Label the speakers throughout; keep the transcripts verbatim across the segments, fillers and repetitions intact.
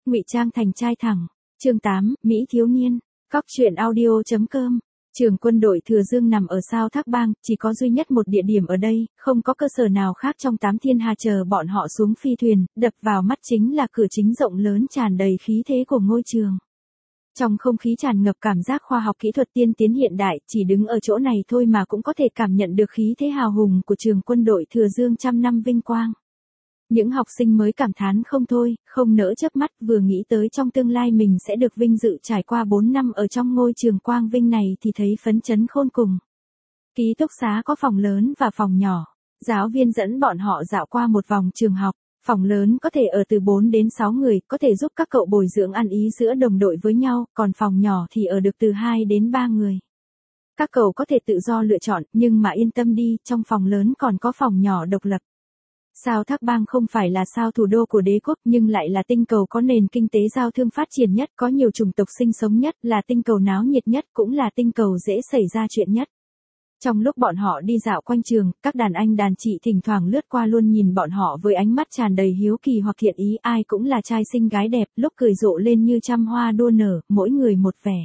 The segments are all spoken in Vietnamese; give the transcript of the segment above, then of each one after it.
Speaker 1: Ngụy trang thành trai thẳng. Chương tám, Mỹ thiếu niên. Cóc truyện audio chấm com. Trường quân đội Thừa Dương nằm ở Sao Thác Bang, chỉ có duy nhất một địa điểm ở đây, không có cơ sở nào khác trong tám thiên hà chờ bọn họ xuống phi thuyền, đập vào mắt chính là cửa chính rộng lớn tràn đầy khí thế của ngôi trường. Trong không khí tràn ngập cảm giác khoa học kỹ thuật tiên tiến hiện đại, chỉ đứng ở chỗ này thôi mà cũng có thể cảm nhận được khí thế hào hùng của trường quân đội Thừa Dương trăm năm vinh quang. Những học sinh mới cảm thán không thôi, không nỡ chớp mắt, vừa nghĩ tới trong tương lai mình sẽ được vinh dự trải qua bốn năm ở trong ngôi trường quang vinh này thì thấy phấn chấn khôn cùng. Ký túc xá có phòng lớn và phòng nhỏ. Giáo viên dẫn bọn họ dạo qua một vòng trường học. Phòng lớn có thể ở từ bốn đến sáu người, có thể giúp các cậu bồi dưỡng ăn ý giữa đồng đội với nhau, còn phòng nhỏ thì ở được từ hai đến ba người. Các cậu có thể tự do lựa chọn, nhưng mà yên tâm đi, trong phòng lớn còn có phòng nhỏ độc lập. Sao Thác Bang không phải là sao thủ đô của đế quốc nhưng lại là tinh cầu có nền kinh tế giao thương phát triển nhất, có nhiều chủng tộc sinh sống nhất, là tinh cầu náo nhiệt nhất, cũng là tinh cầu dễ xảy ra chuyện nhất. Trong lúc bọn họ đi dạo quanh trường, các đàn anh đàn chị thỉnh thoảng lướt qua luôn nhìn bọn họ với ánh mắt tràn đầy hiếu kỳ hoặc thiện ý, ai cũng là trai xinh gái đẹp, lúc cười rộ lên như trăm hoa đua nở, mỗi người một vẻ.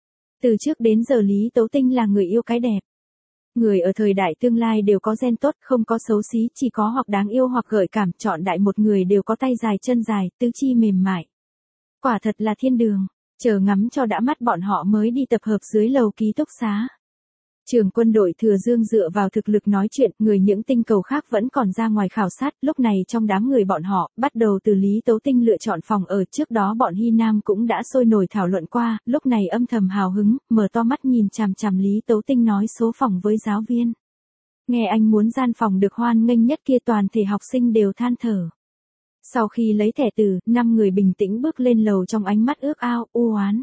Speaker 1: Từ trước đến giờ Lý Tấu Tinh là người yêu cái đẹp. Người ở thời đại tương lai đều có gen tốt, không có xấu xí, chỉ có hoặc đáng yêu hoặc gợi cảm, chọn đại một người đều có tay dài chân dài, tứ chi mềm mại. Quả thật là thiên đường, chờ ngắm cho đã mắt bọn họ mới đi tập hợp dưới lầu ký túc xá. Trường quân đội Thừa Dương dựa vào thực lực nói chuyện, người những tinh cầu khác vẫn còn ra ngoài khảo sát, lúc này trong đám người bọn họ, bắt đầu từ Lý Tấu Tinh lựa chọn phòng ở, trước đó bọn Hy Nam cũng đã sôi nổi thảo luận qua, lúc này âm thầm hào hứng, mở to mắt nhìn chằm chằm Lý Tấu Tinh nói số phòng với giáo viên. Nghe anh muốn gian phòng được hoan nghênh nhất kia, toàn thể học sinh đều than thở. Sau khi lấy thẻ từ, năm người bình tĩnh bước lên lầu trong ánh mắt ước ao, u oán.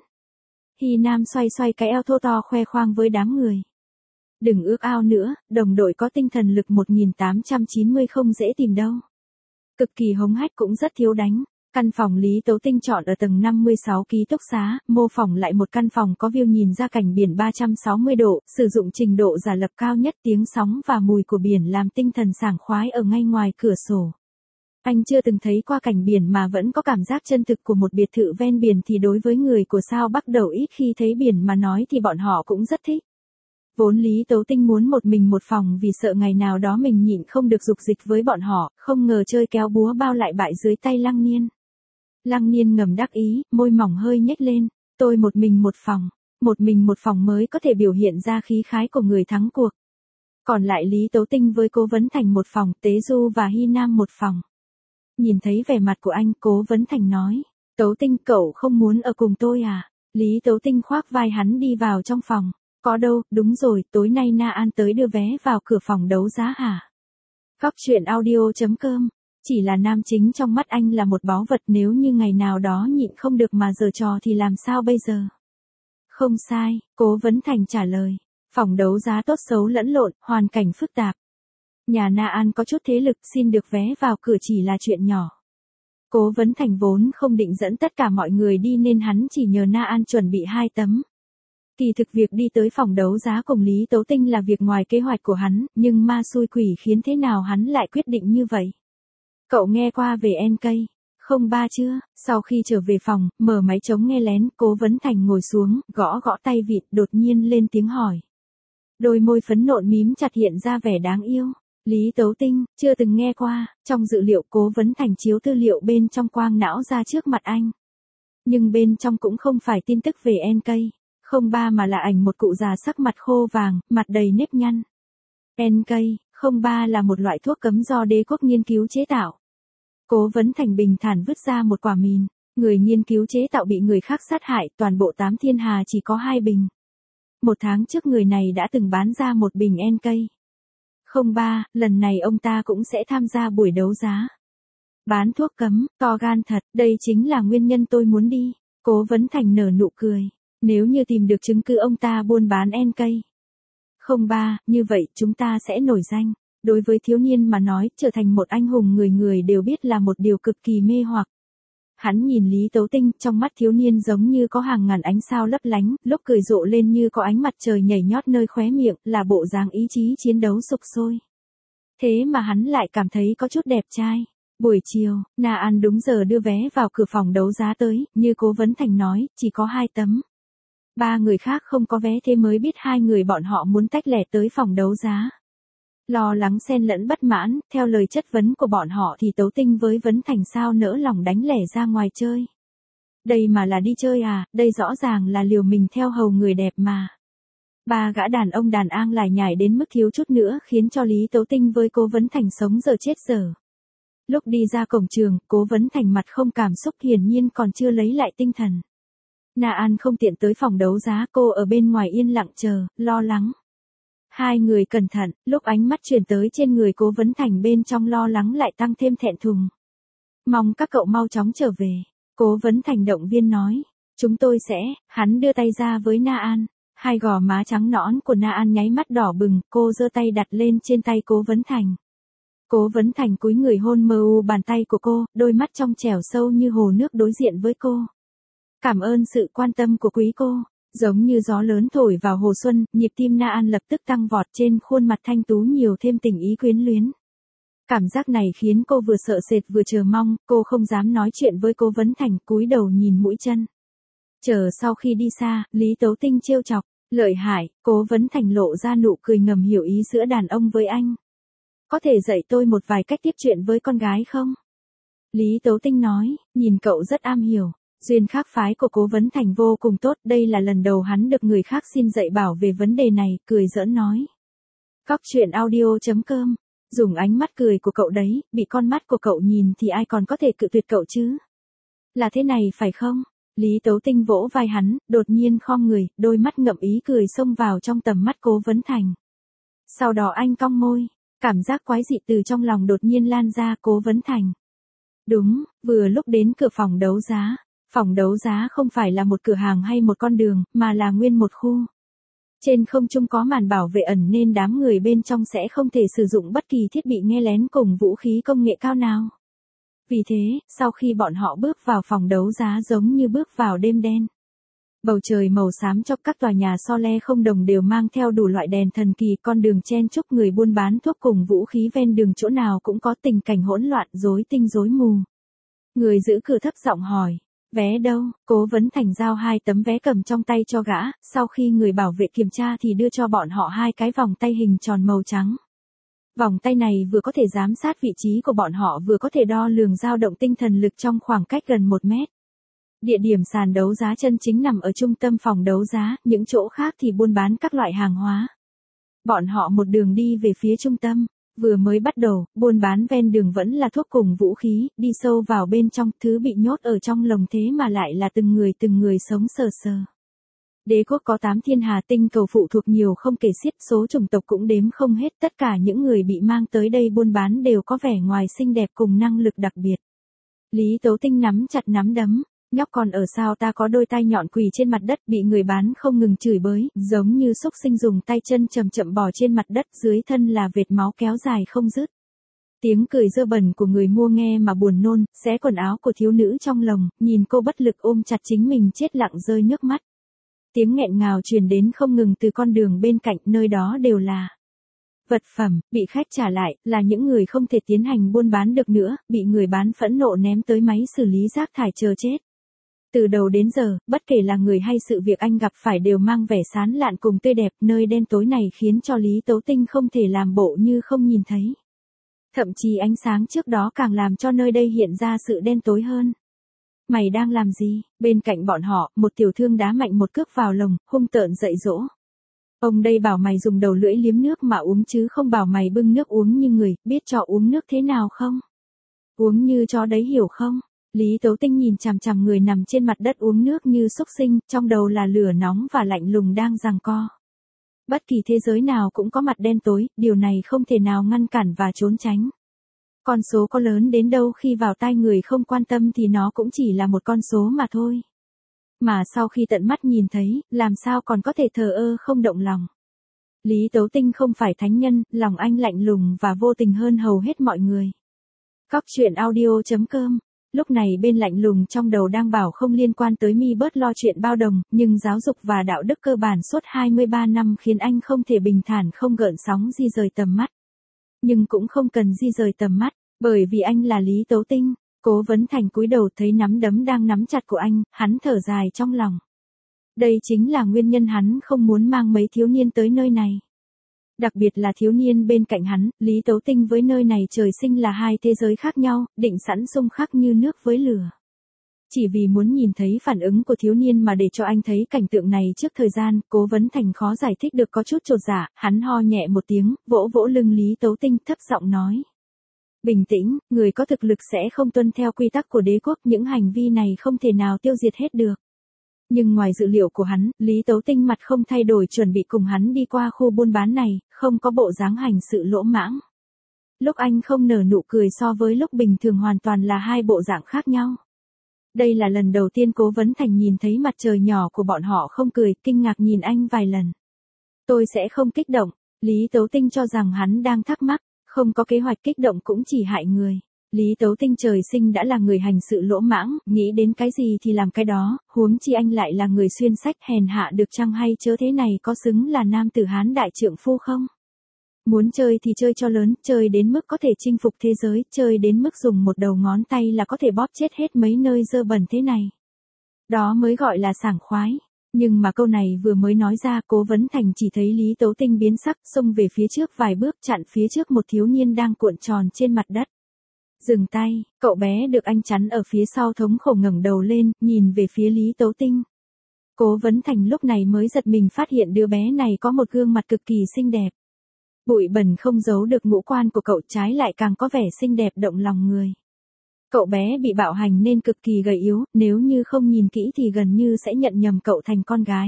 Speaker 1: Hy Nam xoay xoay cái eo thô to khoe khoang với đám người. Đừng ước ao nữa, đồng đội có tinh thần lực một nghìn tám trăm chín mươi không dễ tìm đâu. Cực kỳ hống hách cũng rất thiếu đánh. Căn phòng Lý Tấu Tinh chọn ở tầng năm mươi sáu ký túc xá, mô phỏng lại một căn phòng có view nhìn ra cảnh biển ba trăm sáu mươi độ, sử dụng trình độ giả lập cao nhất, tiếng sóng và mùi của biển làm tinh thần sảng khoái ở ngay ngoài cửa sổ. Anh chưa từng thấy qua cảnh biển mà vẫn có cảm giác chân thực của một biệt thự ven biển thì đối với người của sao Bắc đầu ít khi thấy biển mà nói thì bọn họ cũng rất thích. Vốn Lý Tấu Tinh muốn một mình một phòng vì sợ ngày nào đó mình nhịn không được dục dịch với bọn họ, không ngờ chơi kéo búa bao lại bại dưới tay Lăng Niên. Lăng Niên ngầm đắc ý, môi mỏng hơi nhếch lên, tôi một mình một phòng, một mình một phòng mới có thể biểu hiện ra khí khái của người thắng cuộc. Còn lại Lý Tấu Tinh với Cố Vấn Thành một phòng, Tế Du và Hy Nam một phòng. Nhìn thấy vẻ mặt của anh, Cố Vấn Thành nói, Tấu Tinh cậu không muốn ở cùng tôi à? Lý Tấu Tinh khoác vai hắn đi vào trong phòng. Có đâu, đúng rồi, tối nay Na An tới đưa vé vào cửa phòng đấu giá hả? Cóc truyện audio chấm com. Chỉ là nam chính trong mắt anh là một báu vật, nếu như ngày nào đó nhịn không được mà giở trò thì làm sao bây giờ? Không sai, Cố Vấn Thành trả lời. Phòng đấu giá tốt xấu lẫn lộn, hoàn cảnh phức tạp. Nhà Na An có chút thế lực, xin được vé vào cửa chỉ là chuyện nhỏ. Cố Vấn Thành vốn không định dẫn tất cả mọi người đi nên hắn chỉ nhờ Na An chuẩn bị hai tấm. Kỳ thực việc đi tới phòng đấu giá cùng Lý Tấu Tinh là việc ngoài kế hoạch của hắn, nhưng ma xui quỷ khiến thế nào hắn lại quyết định như vậy. Cậu nghe qua về en ca không ba chưa? Sau khi trở về phòng, mở máy chống nghe lén, Cố Vấn Thành ngồi xuống, gõ gõ tay vịt, đột nhiên lên tiếng hỏi. Đôi môi phấn nộn mím chặt hiện ra vẻ đáng yêu. Lý Tấu Tinh, chưa từng nghe qua, trong dự liệu Cố Vấn Thành chiếu tư liệu bên trong quang não ra trước mặt anh. Nhưng bên trong cũng không phải tin tức về en ca không ba mà là ảnh một cụ già sắc mặt khô vàng, mặt đầy nếp nhăn. en ca không ba là một loại thuốc cấm do đế quốc nghiên cứu chế tạo. Cố Vấn Thành bình thản vứt ra một quả mìn. Người nghiên cứu chế tạo bị người khác sát hại, toàn bộ tám thiên hà chỉ có hai bình. Một tháng trước người này đã từng bán ra một bình en ca không ba, lần này ông ta cũng sẽ tham gia buổi đấu giá. Bán thuốc cấm, to gan thật, đây chính là nguyên nhân tôi muốn đi. Cố Vấn Thành nở nụ cười. Nếu như tìm được chứng cứ ông ta buôn bán en ca không ba, như vậy chúng ta sẽ nổi danh. Đối với thiếu niên mà nói, trở thành một anh hùng người người đều biết là một điều cực kỳ mê hoặc. Hắn nhìn Lý Tấu Tinh, trong mắt thiếu niên giống như có hàng ngàn ánh sao lấp lánh, lúc cười rộ lên như có ánh mặt trời nhảy nhót nơi khóe miệng, là bộ dáng ý chí chiến đấu sục sôi. Thế mà hắn lại cảm thấy có chút đẹp trai. Buổi chiều, Na An đúng giờ đưa vé vào cửa phòng đấu giá tới, như Cố Vấn Thành nói, chỉ có hai tấm. Ba người khác không có vé, thế mới biết hai người bọn họ muốn tách lẻ tới phòng đấu giá. Lo lắng xen lẫn bất mãn, theo lời chất vấn của bọn họ thì Tấu Tinh với Vấn Thành sao nỡ lòng đánh lẻ ra ngoài chơi. Đây mà là đi chơi à, đây rõ ràng là liều mình theo hầu người đẹp mà. Ba gã đàn ông đàn ang lải nhải đến mức thiếu chút nữa khiến cho Lý Tấu Tinh với Cố Vấn Thành sống giờ chết giờ. Lúc đi ra cổng trường, Cố Vấn Thành mặt không cảm xúc, hiển nhiên còn chưa lấy lại tinh thần. Na An không tiện tới phòng đấu giá, cô ở bên ngoài yên lặng chờ, lo lắng. Hai người cẩn thận, lúc ánh mắt chuyển tới trên người Cố Vấn Thành, bên trong lo lắng lại tăng thêm thẹn thùng. Mong các cậu mau chóng trở về. Cố Vấn Thành động viên nói. Chúng tôi sẽ, hắn đưa tay ra với Na An. Hai gò má trắng nõn của Na An nháy mắt đỏ bừng, cô giơ tay đặt lên trên tay Cố Vấn Thành. Cố Vấn Thành cúi người hôn mờ u bàn tay của cô, đôi mắt trong trẻo sâu như hồ nước đối diện với cô. Cảm ơn sự quan tâm của quý cô. Giống như gió lớn thổi vào hồ xuân, nhịp tim Na An lập tức tăng vọt, trên khuôn mặt thanh tú nhiều thêm tình ý quyến luyến. Cảm giác này khiến cô vừa sợ sệt vừa chờ mong, cô không dám nói chuyện với Cố Vấn Thành, cúi đầu nhìn mũi chân. Chờ sau khi đi xa, Lý Tấu Tinh trêu chọc, lợi hại, Cố Vấn Thành lộ ra nụ cười ngầm hiểu ý giữa đàn ông với anh. Có thể dạy tôi một vài cách tiếp chuyện với con gái không? Lý Tấu Tinh nói, nhìn cậu rất am hiểu. Duyên khác phái của Cố Vấn Thành vô cùng tốt, đây là lần đầu hắn được người khác xin dạy bảo về vấn đề này, cười giỡn nói. Cóc truyện audio chấm com, dùng ánh mắt cười của cậu đấy, bị con mắt của cậu nhìn thì ai còn có thể cự tuyệt cậu chứ? Là thế này phải không? Lý Tấu Tinh vỗ vai hắn, đột nhiên khom người, đôi mắt ngậm ý cười xông vào trong tầm mắt Cố Vấn Thành. Sau đó anh cong môi, cảm giác quái dị từ trong lòng đột nhiên lan ra. Cố Vấn Thành. Đúng, vừa lúc đến cửa phòng đấu giá. Phòng đấu giá không phải là một cửa hàng hay một con đường, mà là nguyên một khu. Trên không trung có màn bảo vệ ẩn nên đám người bên trong sẽ không thể sử dụng bất kỳ thiết bị nghe lén cùng vũ khí công nghệ cao nào. Vì thế, sau khi bọn họ bước vào phòng đấu giá giống như bước vào đêm đen. Bầu trời màu xám chóc, các tòa nhà so le không đồng đều mang theo đủ loại đèn thần kỳ, con đường chen chúc người buôn bán thuốc cùng vũ khí ven đường chỗ nào cũng có, tình cảnh hỗn loạn, rối tinh rối mù. Người giữ cửa thấp giọng hỏi. Vé đâu? Cố Vấn Thành giao hai tấm vé cầm trong tay cho gã, sau khi người bảo vệ kiểm tra thì đưa cho bọn họ hai cái vòng tay hình tròn màu trắng. Vòng tay này vừa có thể giám sát vị trí của bọn họ, vừa có thể đo lường dao động tinh thần lực trong khoảng cách gần một mét. Địa điểm sàn đấu giá chân chính nằm ở trung tâm phòng đấu giá, những chỗ khác thì buôn bán các loại hàng hóa. Bọn họ một đường đi về phía trung tâm. Vừa mới bắt đầu, buôn bán ven đường vẫn là thuốc cùng vũ khí, đi sâu vào bên trong, thứ bị nhốt ở trong lồng thế mà lại là từng người từng người sống sờ sờ. Đế quốc có tám thiên hà tinh cầu phụ thuộc nhiều không kể xiết, số chủng tộc cũng đếm không hết, tất cả những người bị mang tới đây buôn bán đều có vẻ ngoài xinh đẹp cùng năng lực đặc biệt. Lý Tấu Tinh nắm chặt nắm đấm. Nhóc còn ở sao, ta có đôi tay nhọn quỳ trên mặt đất, bị người bán không ngừng chửi bới, giống như xúc sinh dùng tay chân chậm chậm bò trên mặt đất, dưới thân là vệt máu kéo dài không dứt. Tiếng cười dơ bẩn của người mua nghe mà buồn nôn, xé quần áo của thiếu nữ trong lồng, nhìn cô bất lực ôm chặt chính mình chết lặng rơi nước mắt. Tiếng nghẹn ngào truyền đến không ngừng từ con đường bên cạnh, nơi đó đều là vật phẩm, bị khách trả lại, là những người không thể tiến hành buôn bán được nữa, bị người bán phẫn nộ ném tới máy xử lý rác thải chờ chết. Từ đầu đến giờ, bất kể là người hay sự việc anh gặp phải đều mang vẻ sán lạn cùng tươi đẹp, nơi đen tối này khiến cho Lý Tấu Tinh không thể làm bộ như không nhìn thấy. Thậm chí ánh sáng trước đó càng làm cho nơi đây hiện ra sự đen tối hơn. Mày đang làm gì? Bên cạnh bọn họ, một tiểu thương đá mạnh một cước vào lồng, hung tợn dạy dỗ. Ông đây bảo mày dùng đầu lưỡi liếm nước mà uống chứ không bảo mày bưng nước uống như người, biết cho uống nước thế nào không? Uống như chó đấy hiểu không? Lý Tấu Tinh nhìn chằm chằm người nằm trên mặt đất uống nước như xúc sinh, trong đầu là lửa nóng và lạnh lùng đang giằng co. Bất kỳ thế giới nào cũng có mặt đen tối, điều này không thể nào ngăn cản và trốn tránh. Con số có lớn đến đâu khi vào tai người không quan tâm thì nó cũng chỉ là một con số mà thôi. Mà sau khi tận mắt nhìn thấy, làm sao còn có thể thờ ơ không động lòng. Lý Tấu Tinh không phải thánh nhân, lòng anh lạnh lùng và vô tình hơn hầu hết mọi người. Cóc truyện audio chấm com. Lúc này bên lạnh lùng trong đầu đang bảo không liên quan tới mi bớt lo chuyện bao đồng, nhưng giáo dục và đạo đức cơ bản suốt hai mươi ba năm khiến anh không thể bình thản không gợn sóng di rời tầm mắt. Nhưng cũng không cần di rời tầm mắt, Bởi vì anh là Lý Tấu Tinh. Cố Vấn Thành cúi đầu thấy nắm đấm đang nắm chặt của anh, hắn thở dài trong lòng. Đây chính là nguyên nhân hắn không muốn mang mấy thiếu niên tới nơi này. Đặc biệt là thiếu niên bên cạnh hắn, Lý Tấu Tinh với nơi này trời sinh là hai thế giới khác nhau, định sẵn xung khắc như nước với lửa. Chỉ vì muốn nhìn thấy phản ứng của thiếu niên mà để cho anh thấy cảnh tượng này trước thời gian, Cố Vấn Thành khó giải thích được có chút chột dạ, hắn ho nhẹ một tiếng, vỗ vỗ lưng Lý Tấu Tinh thấp giọng nói. Bình tĩnh, người có thực lực sẽ không tuân theo quy tắc của đế quốc, những hành vi này không thể nào tiêu diệt hết được. Nhưng ngoài dự liệu của hắn, Lý Tấu Tinh mặt không thay đổi chuẩn bị cùng hắn đi qua khu buôn bán này, không có bộ dáng hành sự lỗ mãng. Lúc anh không nở nụ cười so với lúc bình thường hoàn toàn là hai bộ dạng khác nhau. Đây là lần đầu tiên Cố Vấn Thành nhìn thấy mặt trời nhỏ của bọn họ không cười, kinh ngạc nhìn anh vài lần. Tôi sẽ không kích động, Lý Tấu Tinh cho rằng hắn đang thắc mắc, không có kế hoạch kích động cũng chỉ hại người. Lý Tấu Tinh trời sinh đã là người hành sự lỗ mãng, nghĩ đến cái gì thì làm cái đó, huống chi anh lại là người xuyên sách hèn hạ được chăng hay chớ thế này có xứng là nam tử Hán đại trượng phu không? Muốn chơi thì chơi cho lớn, chơi đến mức có thể chinh phục thế giới, chơi đến mức dùng một đầu ngón tay là có thể bóp chết hết mấy nơi dơ bẩn thế này. Đó mới gọi là sảng khoái. Nhưng mà câu này vừa mới nói ra, Cố Vấn Thành chỉ thấy Lý Tấu Tinh biến sắc, xông về phía trước vài bước chặn phía trước một thiếu niên đang cuộn tròn trên mặt đất. Dừng tay, cậu bé được anh chắn ở phía sau thống khổ ngẩng đầu lên, nhìn về phía Lý Tấu Tinh. Cố Vấn Thành lúc này mới giật mình phát hiện đứa bé này có một gương mặt cực kỳ xinh đẹp. Bụi bẩn không giấu được ngũ quan của cậu, trái lại càng có vẻ xinh đẹp động lòng người. Cậu bé bị bạo hành nên cực kỳ gầy yếu, nếu như không nhìn kỹ thì gần như sẽ nhận nhầm cậu thành con gái.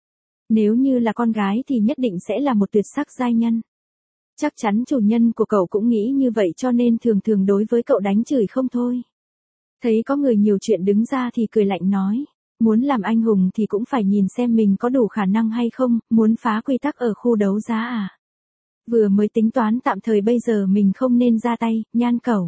Speaker 1: Nếu như là con gái thì nhất định sẽ là một tuyệt sắc giai nhân. Chắc chắn chủ nhân của cậu cũng nghĩ như vậy cho nên thường thường đối với cậu đánh chửi không thôi. Thấy có người nhiều chuyện đứng ra thì cười lạnh nói, muốn làm anh hùng thì cũng phải nhìn xem mình có đủ khả năng hay không, muốn phá quy tắc ở khu đấu giá à. Vừa mới tính toán tạm thời bây giờ mình không nên ra tay, Nhan Cẩu.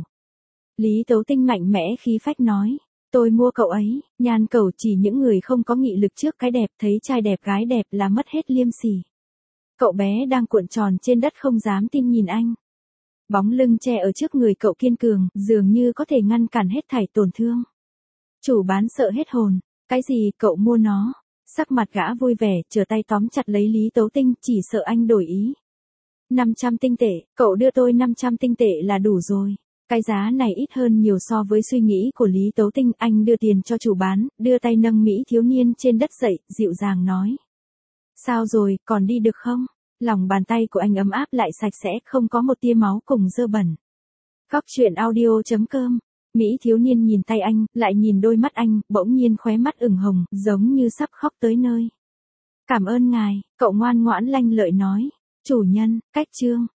Speaker 1: Lý Tấu Tinh mạnh mẽ khí phách nói, tôi mua cậu ấy. Nhan Cẩu chỉ những người không có nghị lực trước cái đẹp, thấy trai đẹp gái đẹp là mất hết liêm sỉ. Cậu bé đang cuộn tròn trên đất không dám tin nhìn anh. Bóng lưng che ở trước người cậu kiên cường, dường như có thể ngăn cản hết thảy tổn thương. Chủ bán sợ hết hồn, cái gì cậu mua nó? Sắc mặt gã vui vẻ, trở tay tóm chặt lấy Lý Tấu Tinh, chỉ sợ anh đổi ý. năm trăm tinh tệ, cậu đưa tôi năm trăm tinh tệ là đủ rồi. Cái giá này ít hơn nhiều so với suy nghĩ của Lý Tấu Tinh, anh đưa tiền cho chủ bán, đưa tay nâng Mỹ thiếu niên trên đất dậy, dịu dàng nói. Sao rồi, còn đi được không? Lòng bàn tay của anh ấm áp lại sạch sẽ, không có một tia máu cùng dơ bẩn. Góc truyện audio chấm com. Mỹ thiếu niên nhìn tay anh, lại nhìn đôi mắt anh, bỗng nhiên khóe mắt ửng hồng, giống như sắp khóc tới nơi. Cảm ơn ngài, cậu ngoan ngoãn lanh lợi nói. Chủ nhân, cách chương.